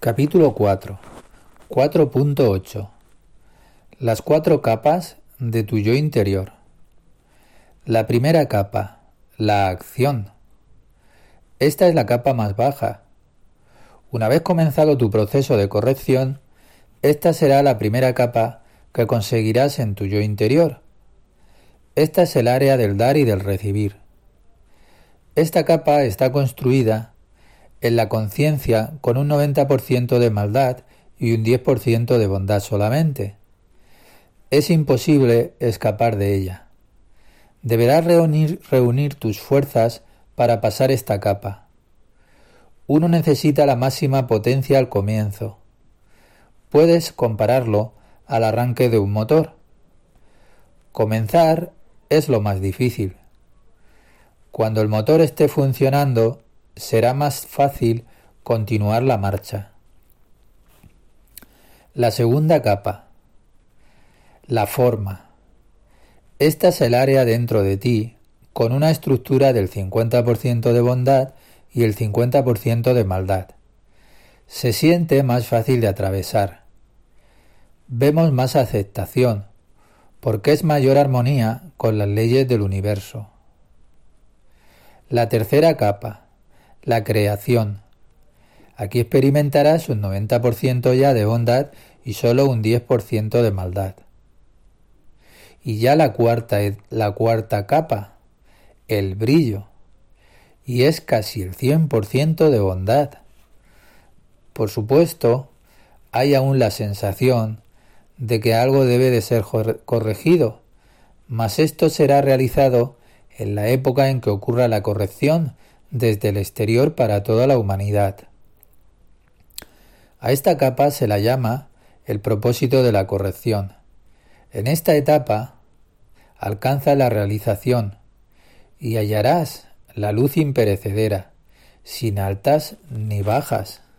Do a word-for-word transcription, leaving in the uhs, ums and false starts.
Capítulo cuatro. cuatro punto ocho. Las cuatro capas de tu yo interior. La primera capa, la acción. Esta es la capa más baja. Una vez comenzado tu proceso de corrección, esta será la primera capa que conseguirás en tu yo interior. Esta es el área del dar y del recibir. Esta capa está construida en la conciencia con un noventa por ciento de maldad y un diez por ciento de bondad solamente. Es imposible escapar de ella. Deberás reunir, reunir tus fuerzas para pasar esta capa. Uno necesita la máxima potencia al comienzo. Puedes compararlo al arranque de un motor. Comenzar es lo más difícil. Cuando el motor esté funcionando, será más fácil continuar la marcha. La segunda capa, la forma. Esta es el área dentro de ti, con una estructura del cincuenta por ciento de bondad y el cincuenta por ciento de maldad. Se siente más fácil de atravesar. Vemos más aceptación, porque es mayor armonía con las leyes del universo. La tercera capa, la creación. Aquí experimentarás un noventa por ciento ya de bondad y solo un diez por ciento de maldad. Y ya la cuarta, la cuarta capa, el brillo. Y es casi el cien por ciento de bondad. Por supuesto, hay aún la sensación de que algo debe de ser corregido, mas esto será realizado en la época en que ocurra la corrección desde el exterior para toda la humanidad. A esta capa se la llama el propósito de la corrección. En esta etapa alcanza la realización y hallarás la luz imperecedera, sin altas ni bajas.